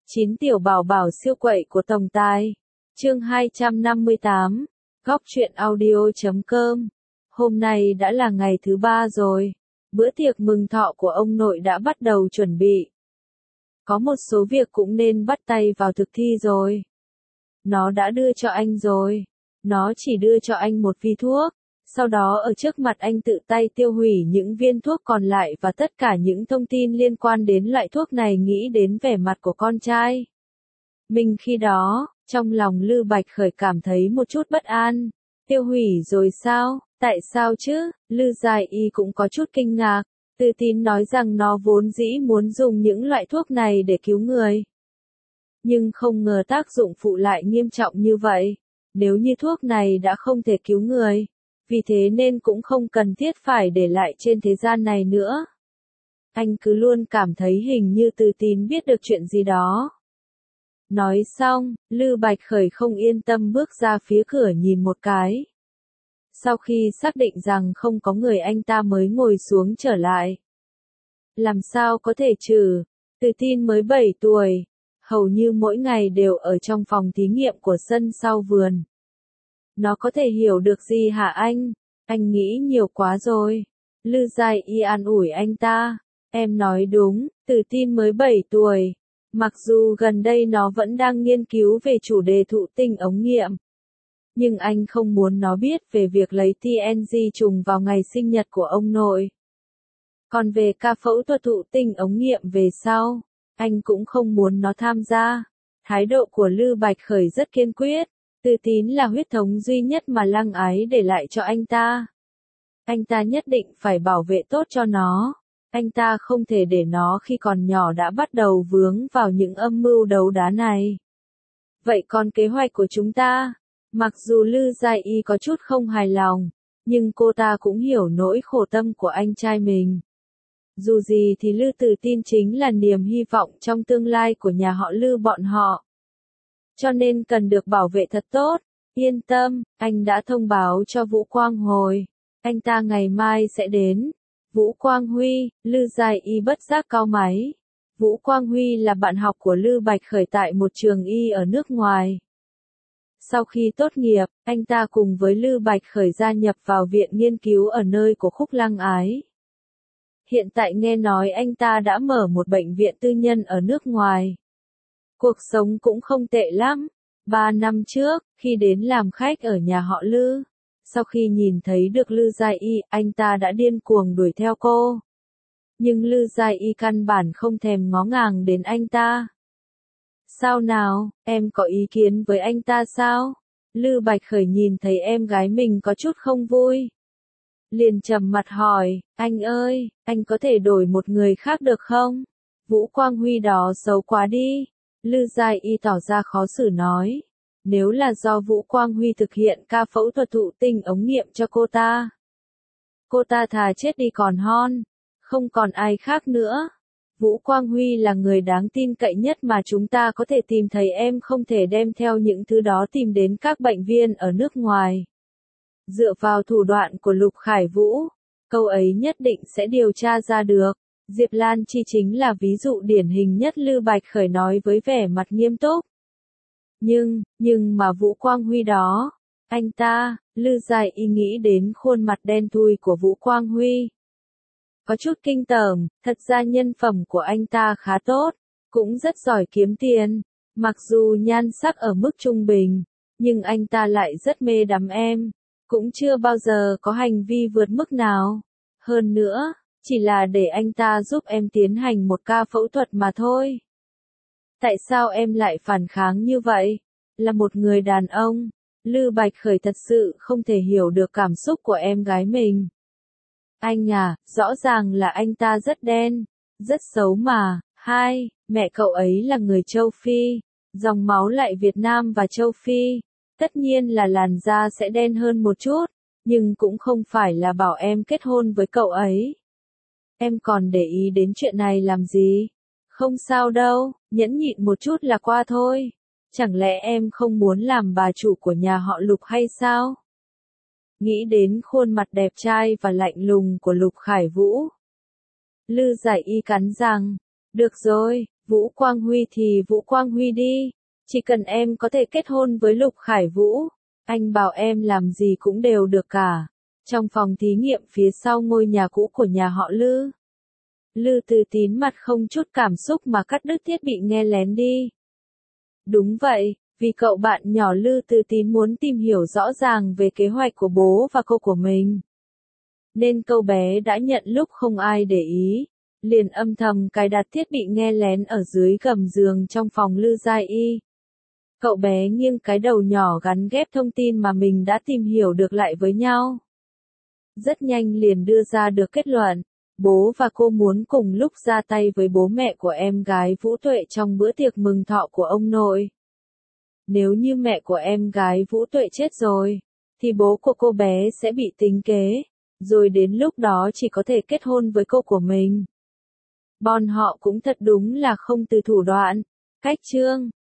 9 tiểu bảo bảo siêu quậy của tổng tài. Chương 258. Góc truyện audio.com. Hôm nay đã là ngày thứ 3 rồi. Bữa tiệc mừng thọ của ông nội đã bắt đầu chuẩn bị. Có một số việc cũng nên bắt tay vào thực thi rồi. Nó đã đưa cho anh rồi. Nó chỉ đưa cho anh một vi thuốc. Sau đó ở trước mặt anh tự tay tiêu hủy những viên thuốc còn lại và tất cả những thông tin liên quan đến loại thuốc này, nghĩ đến vẻ mặt của con trai mình khi đó, trong lòng Lư Bạch Khởi cảm thấy một chút bất an. Tiêu hủy rồi sao? Tại sao chứ? Lư Dài Y cũng có chút kinh ngạc, tự tin nói rằng nó vốn dĩ muốn dùng những loại thuốc này để cứu người. Nhưng không ngờ tác dụng phụ lại nghiêm trọng như vậy. Nếu như thuốc này đã không thể cứu người, vì thế nên cũng không cần thiết phải để lại trên thế gian này nữa. Anh cứ luôn cảm thấy hình như Từ Tín biết được chuyện gì đó. Nói xong, Lư Bạch Khởi không yên tâm bước ra phía cửa nhìn một cái. Sau khi xác định rằng không có người, anh ta mới ngồi xuống trở lại. Làm sao có thể chứ? Từ Tín mới 7 tuổi, hầu như mỗi ngày đều ở trong phòng thí nghiệm của sân sau vườn. Nó có thể hiểu được gì hả anh? Anh nghĩ nhiều quá rồi. Lư Dài Y an ủi anh ta. Em nói đúng, Từ Tín mới 7 tuổi. Mặc dù gần đây nó vẫn đang nghiên cứu về chủ đề thụ tinh ống nghiệm. Nhưng anh không muốn nó biết về việc lấy TNG trùng vào ngày sinh nhật của ông nội. Còn về ca phẫu thuật thụ tinh ống nghiệm về sau, anh cũng không muốn nó tham gia. Thái độ của Lư Bạch Khởi rất kiên quyết. Từ Tín là huyết thống duy nhất mà Lăng Ái để lại cho anh ta. Anh ta nhất định phải bảo vệ tốt cho nó. Anh ta không thể để nó khi còn nhỏ đã bắt đầu vướng vào những âm mưu đấu đá này. Vậy còn kế hoạch của chúng ta? Mặc dù Lư Dài Y có chút không hài lòng, nhưng cô ta cũng hiểu nỗi khổ tâm của anh trai mình. Dù gì thì Lư Từ Tín chính là niềm hy vọng trong tương lai của nhà họ Lư bọn họ. Cho nên cần được bảo vệ thật tốt. Yên tâm, anh đã thông báo cho Vũ Quang Hồi. Anh ta ngày mai sẽ đến. Vũ Quang Huy, Lư Dài Y bất giác cau máy. Vũ Quang Huy là bạn học của Lư Bạch Khởi tại một trường y ở nước ngoài. Sau khi tốt nghiệp, anh ta cùng với Lư Bạch Khởi gia nhập vào viện nghiên cứu ở nơi của Khúc Lăng Ái. Hiện tại nghe nói anh ta đã mở một bệnh viện tư nhân ở nước ngoài. Cuộc sống cũng không tệ lắm. 3 năm trước, khi đến làm khách ở nhà họ Lư, sau khi nhìn thấy được Lư Dài Y, anh ta đã điên cuồng đuổi theo cô. Nhưng Lư Dài Y căn bản không thèm ngó ngàng đến anh ta. Sao nào, em có ý kiến với anh ta sao? Lư Bạch Khởi nhìn thấy em gái mình có chút không vui. Liền trầm mặt hỏi, anh ơi, anh có thể đổi một người khác được không? Vũ Quang Huy đó xấu quá đi. Lư Dài Y tỏ ra khó xử nói. Nếu là do Vũ Quang Huy thực hiện ca phẫu thuật thụ tinh ống nghiệm cho cô ta thà chết đi còn hơn. Không còn ai khác nữa. Vũ Quang Huy là người đáng tin cậy nhất mà chúng ta có thể tìm thấy, em không thể đem theo những thứ đó tìm đến các bệnh viện ở nước ngoài. Dựa vào thủ đoạn của Lục Khải Vũ, câu ấy nhất định sẽ điều tra ra được. Diệp Lan Chi chính là ví dụ điển hình nhất, Lư Bạch Khởi nói với vẻ mặt nghiêm túc. Nhưng mà Vũ Quang Huy đó, anh ta, Lư Dài Y nghĩ đến khuôn mặt đen thui của Vũ Quang Huy. Có chút kinh tởm, thật ra nhân phẩm của anh ta khá tốt, cũng rất giỏi kiếm tiền. Mặc dù nhan sắc ở mức trung bình, nhưng anh ta lại rất mê đắm em, cũng chưa bao giờ có hành vi vượt mức nào. Hơn nữa, chỉ là để anh ta giúp em tiến hành một ca phẫu thuật mà thôi. Tại sao em lại phản kháng như vậy? Là một người đàn ông, Lư Bạch Khởi thật sự không thể hiểu được cảm xúc của em gái mình. Anh à, rõ ràng là anh ta rất đen, rất xấu mà. Hai, mẹ cậu ấy là người châu Phi, dòng máu lại Việt Nam và châu Phi. Tất nhiên là làn da sẽ đen hơn một chút, nhưng cũng không phải là bảo em kết hôn với cậu ấy. Em còn để ý đến chuyện này làm gì? Không sao đâu, nhẫn nhịn một chút là qua thôi. Chẳng lẽ em không muốn làm bà chủ của nhà họ Lục hay sao? Nghĩ đến khuôn mặt đẹp trai và lạnh lùng của Lục Khải Vũ, Lư Giải Y cắn răng. Được rồi, Vũ Quang Huy thì Vũ Quang Huy đi. Chỉ cần em có thể kết hôn với Lục Khải Vũ, anh bảo em làm gì cũng đều được cả. Trong phòng thí nghiệm phía sau ngôi nhà cũ của nhà họ Lư. Lư Từ Tín mặt không chút cảm xúc mà cắt đứt thiết bị nghe lén đi. Đúng vậy, vì cậu bạn nhỏ Lư Từ Tín muốn tìm hiểu rõ ràng về kế hoạch của bố và cô của mình. Nên cậu bé đã nhận lúc không ai để ý, liền âm thầm cài đặt thiết bị nghe lén ở dưới gầm giường trong phòng Lư Gia Y. Cậu bé nghiêng cái đầu nhỏ gắn ghép thông tin mà mình đã tìm hiểu được lại với nhau. Rất nhanh liền đưa ra được kết luận, bố và cô muốn cùng lúc ra tay với bố mẹ của em gái Vũ Tuệ trong bữa tiệc mừng thọ của ông nội. Nếu như mẹ của em gái Vũ Tuệ chết rồi, thì bố của cô bé sẽ bị tính kế, rồi đến lúc đó chỉ có thể kết hôn với cô của mình. Bọn họ cũng thật đúng là không từ thủ đoạn. Cách chương